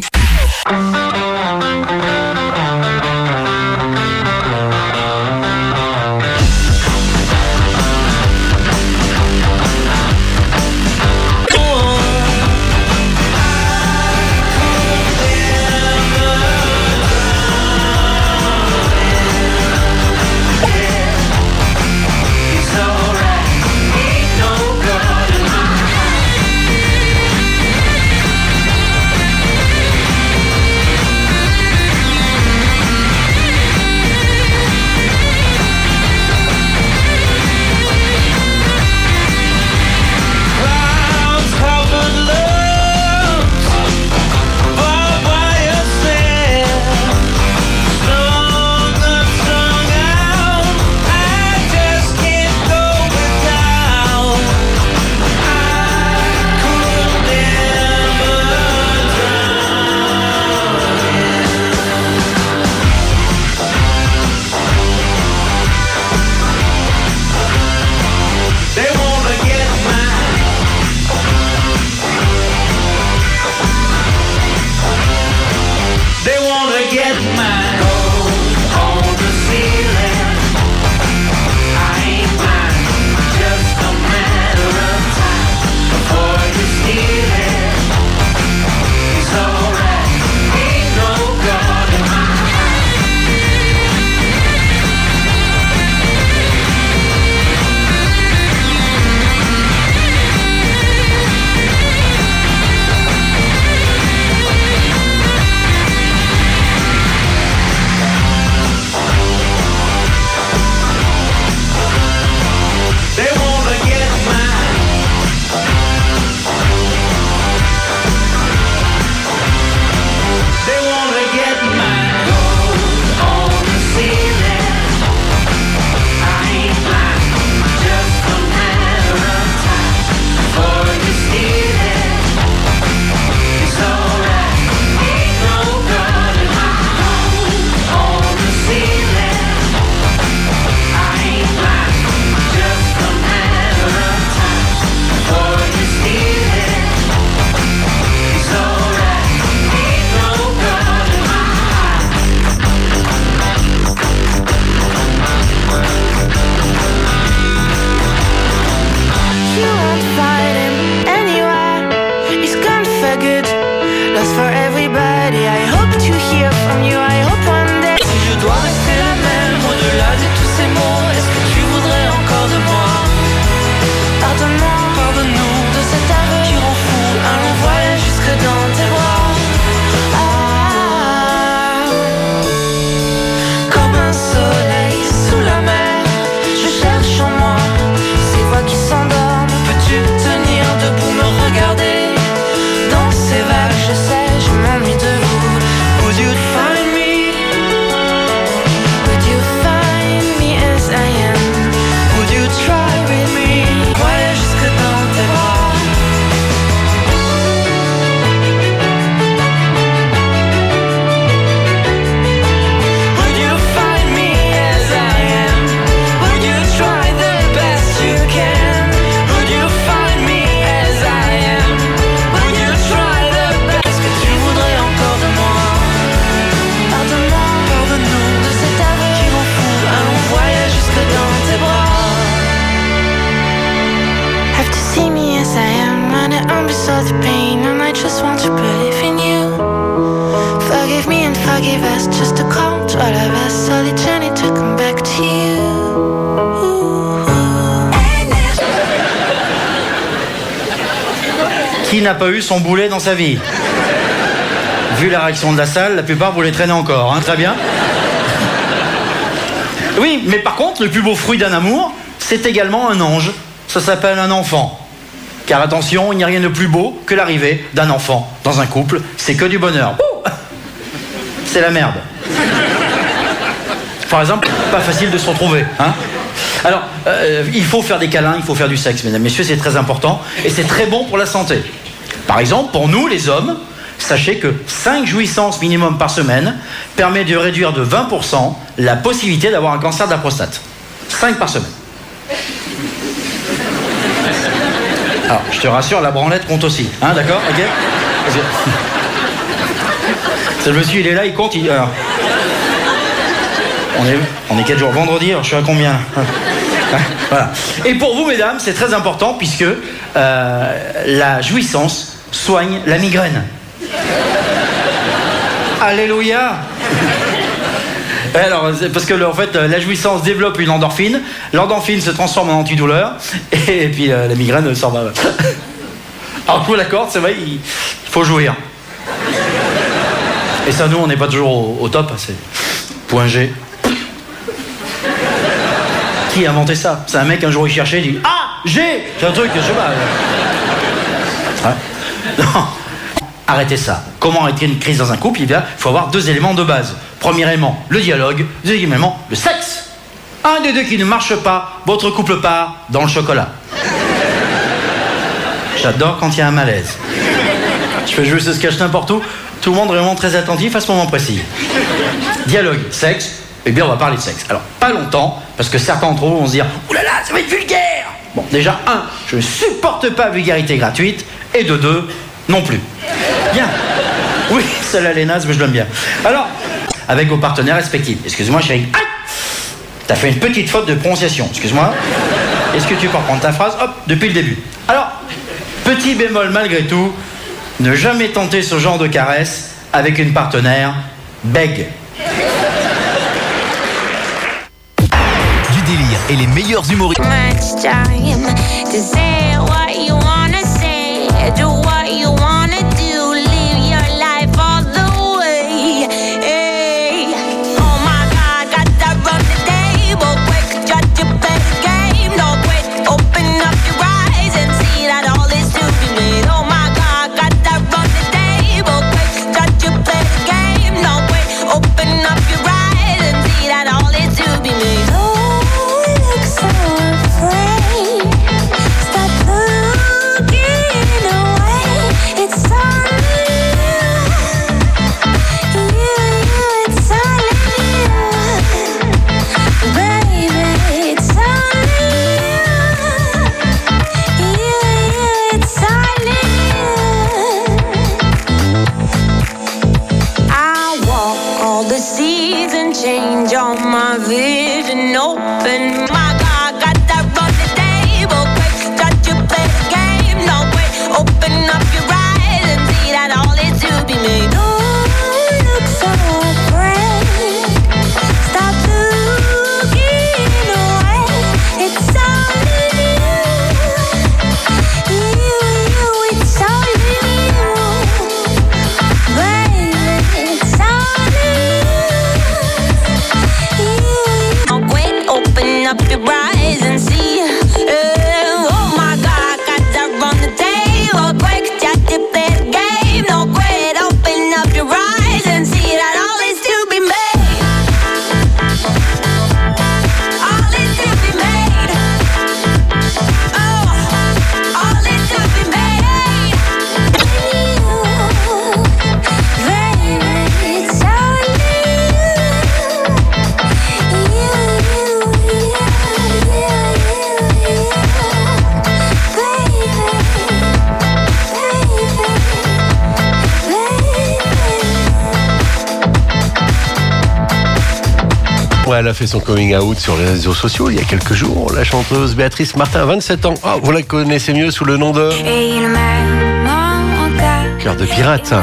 forgive us, just a call to all of us, so the journey to come back to you. Qui n'a pas eu son boulet dans sa vie? Vu la réaction de la salle, la plupart vous les traînez encore, hein, très bien. Oui, mais par contre, le plus beau fruit d'un amour, c'est également un ange. Ça s'appelle un enfant. Car attention, il n'y a rien de plus beau que l'arrivée d'un enfant dans un couple. C'est que du bonheur. Ouh, c'est la merde. Par exemple, pas facile de se retrouver, hein. Alors, il faut faire des câlins, il faut faire du sexe, mesdames, messieurs, c'est très important. Et c'est très bon pour la santé. Par exemple, pour nous, les hommes, sachez que 5 jouissances minimum par semaine permet de réduire de 20% la possibilité d'avoir un cancer de la prostate. 5 par semaine. Alors, je te rassure, la branlette compte aussi. Hein, d'accord? Ok? C'est le monsieur, il est là, il compte. Alors, on est quel jour? Vendredi, alors je suis à combien? Voilà. Et pour vous, mesdames, c'est très important puisque la jouissance soigne la migraine. Alléluia. Alors, parce que en fait, la jouissance développe une endorphine. L'endorphine se transforme en antidouleur. Et puis la migraine s'en va. Alors, je vous l'accorde, c'est vrai, il faut jouir. Et ça, nous, on n'est pas toujours au top. C'est point G. Qui a inventé ça? C'est un mec, un jour, il cherchait, il dit ah, G. C'est un truc, je sais pas. Ouais. Non. Arrêtez ça. Comment arrêter une crise dans un couple? Il faut avoir 2 éléments de base. Premier élément, le dialogue. Deuxième élément, le sexe. Un des deux qui ne marche pas, votre couple part dans le chocolat. J'adore quand il y a un malaise. Je fais jouer ce sketch n'importe où. Tout le monde est vraiment très attentif à ce moment précis. Dialogue, sexe. Eh bien, on va parler de sexe. Alors, pas longtemps, parce que certains d'entre vous vont se dire « Ouh là là, ça va être vulgaire !» Bon, déjà, 1, je ne supporte pas la vulgarité gratuite, et de 2, non plus. Bien. Oui, celle-là, elle est naze, mais je l'aime bien. Alors, avec vos partenaires respectifs. Excuse-moi, chérie. Aïe, t'as fait une petite faute de prononciation. Excuse-moi. Est-ce que tu peux reprendre ta phrase? Hop, depuis le début. Alors, petit bémol malgré tout, ne jamais tenter ce genre de caresse avec une partenaire bègue. Du délire et les meilleurs humoristes. Elle a fait son coming out sur les réseaux sociaux il y a quelques jours. La chanteuse Béatrice Martin, 27 ans. Oh, vous la connaissez mieux sous le nom de Cœur de pirate.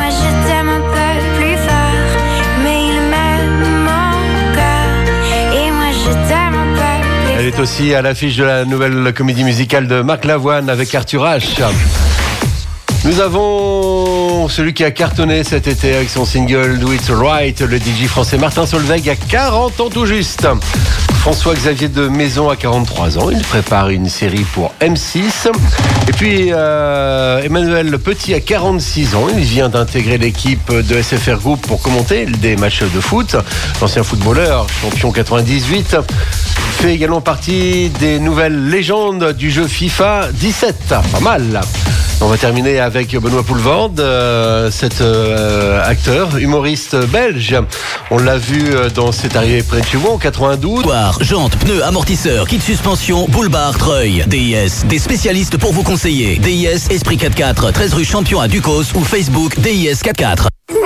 Elle est aussi à l'affiche de la nouvelle comédie musicale de Marc Lavoine avec Arthur H. Nous avons celui qui a cartonné cet été avec son single Do It Right, le DJ français Martin Solveig a 40 ans tout juste. François-Xavier de Maison a 43 ans, il prépare une série pour M6. Et puis Emmanuel Petit a 46 ans, il vient d'intégrer l'équipe de SFR Group pour commenter des matchs de foot. L'ancien footballeur, champion 98, fait également partie des nouvelles légendes du jeu FIFA 17. Pas mal. On va terminer avec Benoît Poelvoorde, cet acteur, humoriste belge. On l'a vu dans C'est arrivé près de chez vous en 92. Jantes, pneus, amortisseurs, kit suspension, boulevard, treuil. DIS, des spécialistes pour vous conseiller. DIS Esprit 4x4, 13 rue Champion à Ducos ou Facebook DIS 4x4.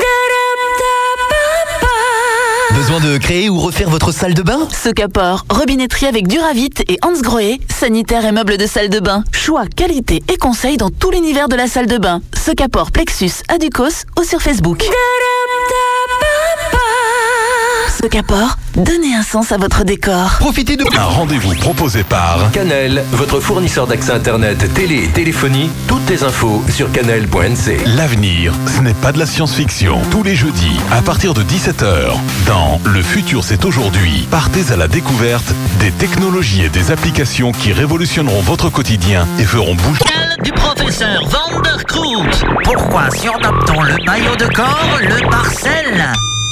Besoin de créer ou refaire votre salle de bain? Socapor, robinetterie avec Duravit et Hans Grohe, sanitaire et meubles de salle de bain. Choix, qualité et conseils dans tout l'univers de la salle de bain. Socapor Plexus à Ducos ou sur Facebook. Socapor, donnez un sens à votre décor. Profitez de un rendez-vous proposé par Canal, votre fournisseur d'accès internet, télé et téléphonie. Toutes les infos sur canal.nc. L'avenir, ce n'est pas de la science-fiction. Tous les jeudis, à partir de 17h, dans Le futur c'est aujourd'hui, partez à la découverte des technologies et des applications qui révolutionneront votre quotidien et feront bouger. Du professeur Van der Kroot. Pourquoi surnomme-t-on le maillot de corps le Marcel?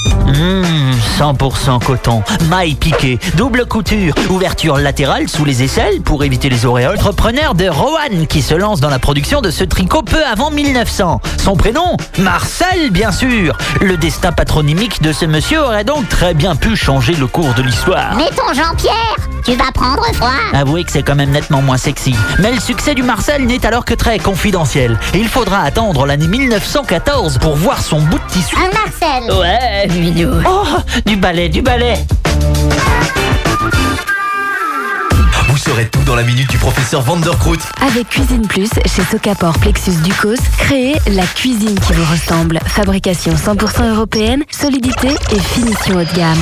100% coton, maille piquée, double couture, ouverture latérale sous les aisselles pour éviter les auréoles. Entrepreneur de Roanne qui se lance dans la production de ce tricot peu avant 1900. Son prénom, Marcel bien sûr. Le destin patronymique de ce monsieur aurait donc très bien pu changer le cours de l'histoire. Mais ton Jean-Pierre, tu vas prendre froid. Avouez que c'est quand même nettement moins sexy. Mais le succès du Marcel n'est alors que très confidentiel. Et il faudra attendre l'année 1914 pour voir son bout de tissu. Un Marcel. Ouais, mignon. Oh, du balai, du balai. Vous saurez tout dans la minute du professeur Van der Kroot. Avec Cuisine Plus, chez Socapor Plexus Ducos, créez la cuisine qui vous ressemble. Fabrication 100% européenne, solidité et finition haut de gamme.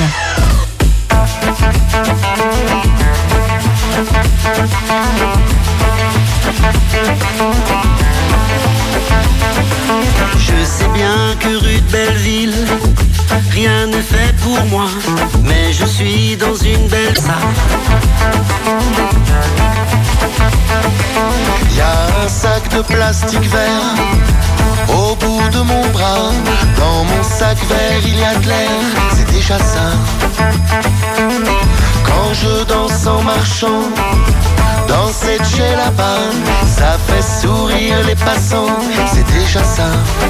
Je sais bien que rue de Belleville, rien n'est fait pour moi, mais je suis dans une belle salle. Y a un sac de plastique vert au bout de mon bras. Dans mon sac vert il y a de l'air, c'est déjà ça. Quand je danse en marchant dans cette chez là-bas, ça fait sourire les passants, c'est déjà ça.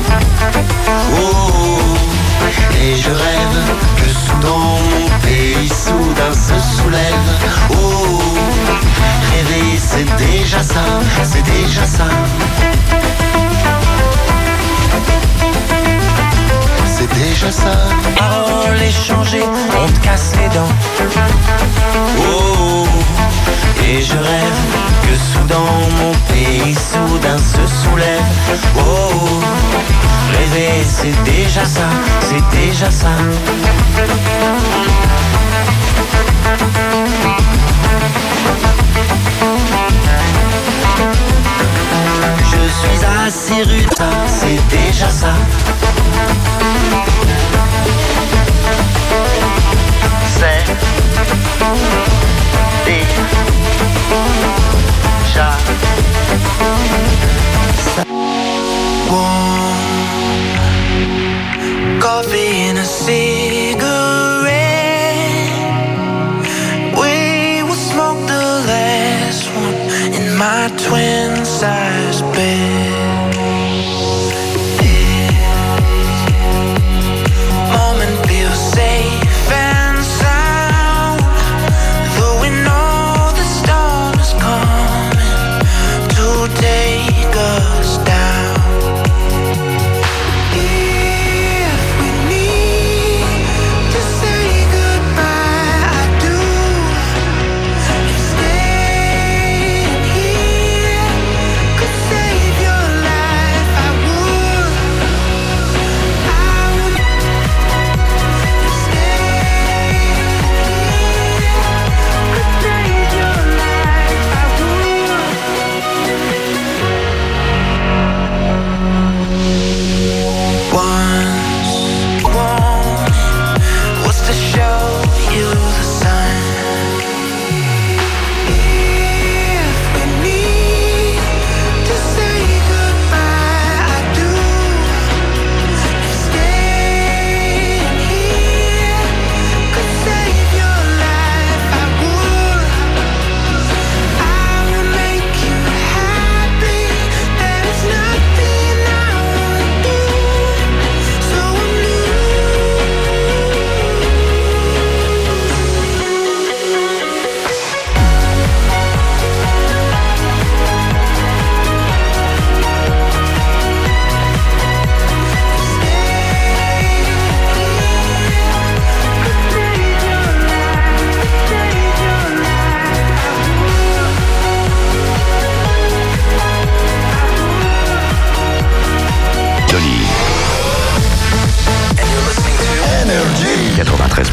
Oh, et je rêve que soudain mon pays soudain se soulève. Oh, rêver c'est déjà ça, c'est déjà ça. C'est déjà ça. Parole échangée, on te casse les dents. Oh, et je rêve que soudain mon pays soudain se soulève. Oh, rêver c'est déjà ça, c'est déjà ça. Je suis assez rude, c'est déjà ça. C'est déjà ça. Coffee and a cigarette. We will smoke the last one in my twin size bed. Yeah.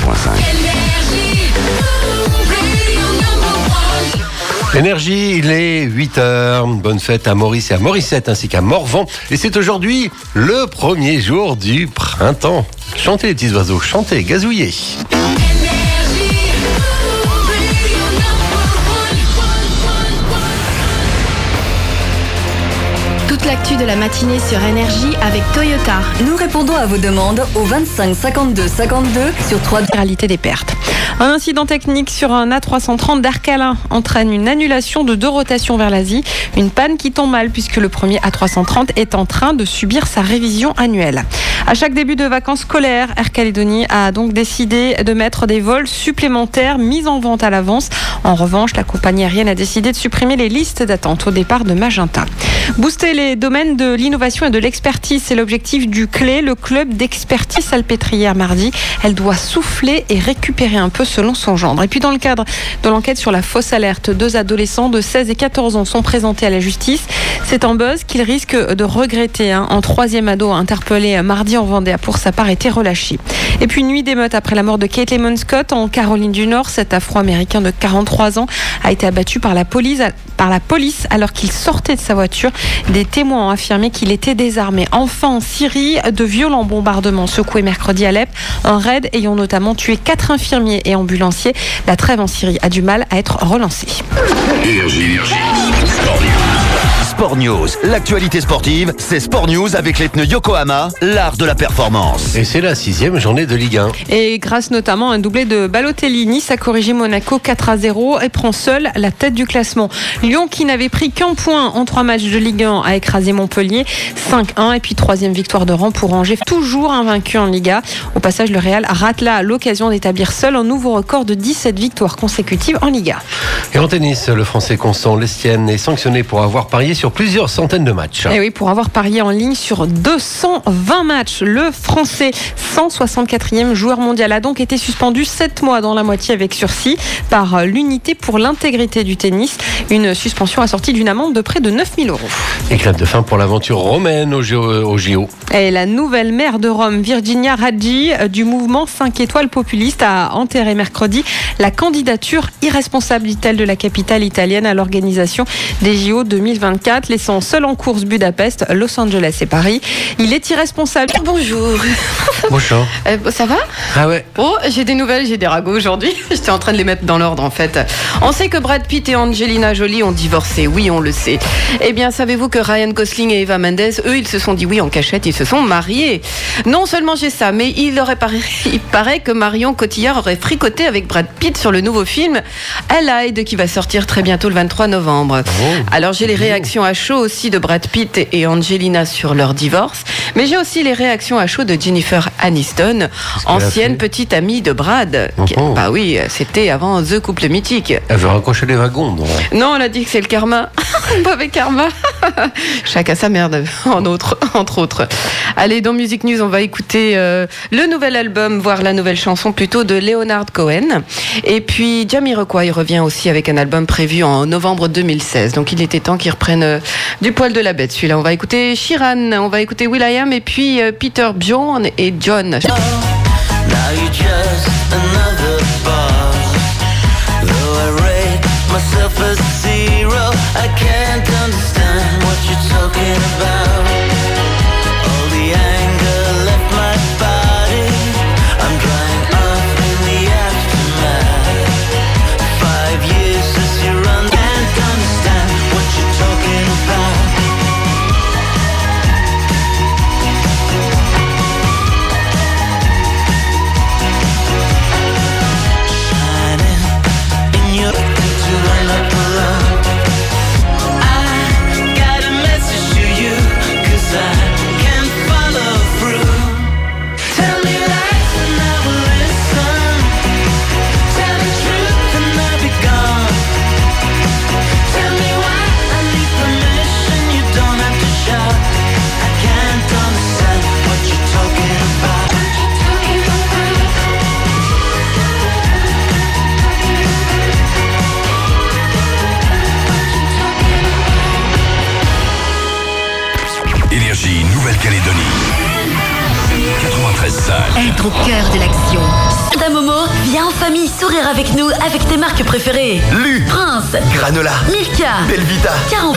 Énergie, il est 8h. Bonne fête à Maurice et à Morissette ainsi qu'à Morvan. Et c'est aujourd'hui le premier jour du printemps. Chantez les petits oiseaux, chantez, gazouillez. Toute l'actu de la matinée sur Énergie avec Toyota. Nous répondons à vos demandes au 25 52 52 sur 3 Réalité des pertes. Un incident technique sur un A330 d'Arcalin entraîne une annulation de 2 rotations vers l'Asie. Une panne qui tombe mal puisque le premier A330 est en train de subir sa révision annuelle. À chaque début de vacances scolaires, Air Calédonie a donc décidé de mettre des vols supplémentaires mis en vente à l'avance. En revanche, la compagnie aérienne a décidé de supprimer les listes d'attente au départ de Magenta. Booster les domaines de l'innovation et de l'expertise, c'est l'objectif du CLE, le club d'expertise salpêtrière mardi. Elle doit souffler et récupérer un peu selon son gendre. Et puis dans le cadre de l'enquête sur la fausse alerte, 2 adolescents de 16 et 14 ans sont présentés à la justice. C'est un buzz qu'ils risquent de regretter. En 3e ado interpellé mardi en Vendée a pour sa part été relâché. Et puis nuit d'émeute après la mort de Kate Lemon Scott en Caroline du Nord. Cet Afro-Américain de 43 ans a été abattu par la police alors qu'il sortait de sa voiture. Des témoins ont affirmé qu'il était désarmé. Enfin en Syrie, de violents bombardements secoués mercredi à Alep. Un raid ayant notamment tué 4 infirmiers et ambulanciers. La trêve en Syrie a du mal à être relancée. Énergie. Sport News. L'actualité sportive, c'est Sport News avec les pneus Yokohama, l'art de la performance. Et c'est la 6e journée de Ligue 1. Et grâce notamment à un doublé de Balotelli, Nice a corrigé Monaco 4-0 et prend seul la tête du classement. Lyon, qui n'avait pris qu'un point en 3 matchs de Ligue 1, a écrasé Montpellier 5-1. Et puis 3e victoire de rang pour Angers, toujours invaincu en Liga. Au passage, le Real rate là l'occasion d'établir seul un nouveau record de 17 victoires consécutives en Liga. Et en tennis, le Français Constant Lestienne est sanctionné pour avoir parié sur plusieurs centaines de matchs. Et oui, pour avoir parié en ligne sur 220 matchs. Le Français, 164e joueur mondial, a donc été suspendu 7 mois dans la moitié avec sursis par l'unité pour l'intégrité du tennis. Une suspension assortie d'une amende de près de 9 000 €. Éclate de fin pour l'aventure romaine au JO. Et la nouvelle maire de Rome, Virginia Raggi, du mouvement 5 étoiles populiste, a enterré mercredi la candidature irresponsable, dit-elle, de la capitale italienne à l'organisation des JO 2024, laissant seul en course Budapest, Los Angeles et Paris. Il est irresponsable. Bonjour. Bonjour. Ça va? Ah ouais. Oh, j'ai des nouvelles, j'ai des ragots aujourd'hui. J'étais en train de les mettre dans l'ordre en fait. On sait que Brad Pitt et Angelina Jolie ont divorcé, oui on le sait. Eh bien savez-vous que Ryan Gosling et Eva Mendes, eux ils se sont dit oui en cachette, ils se sont mariés. Non seulement j'ai ça, mais il paraît que Marion Cotillard aurait fricoté avec Brad Pitt sur le nouveau film Allied qui va sortir très bientôt le 23 novembre. Alors j'ai les réactions à chaud aussi de Brad Pitt et Angelina sur leur divorce, mais j'ai aussi les réactions à chaud de Jennifer Aniston, ancienne petite amie de Brad. Bah oui, c'était avant The Couple Mythique. Elle veut raccrocher les wagons, non? Non, elle a dit que c'est le karma. Mauvais karma. Chacun sa merde, entre autres. Allez, dans Music News, on va écouter le nouvel album, voire la nouvelle chanson plutôt, de Leonard Cohen. Et puis Jamiroquai revient aussi avec un album prévu en novembre 2016. Donc il était temps qu'ils reprennent du poil de la bête. Celui-là, on va écouter Sheeran, on va écouter will.i.am et puis Peter Bjorn et John. Now you're just another boss. Though I rate myself a 0, I can't understand what you're talking about. All the anger left my body. I'm drying up in the aftermath. 5 years since you run, can't understand what you're talking about. Nouvelle-Calédonie. 93 salles. Être au cœur de l'action. Saint-Martin Momo, viens en famille sourire avec nous avec tes marques préférées. Lu, Prince, Granola, Milka, Belvita, 40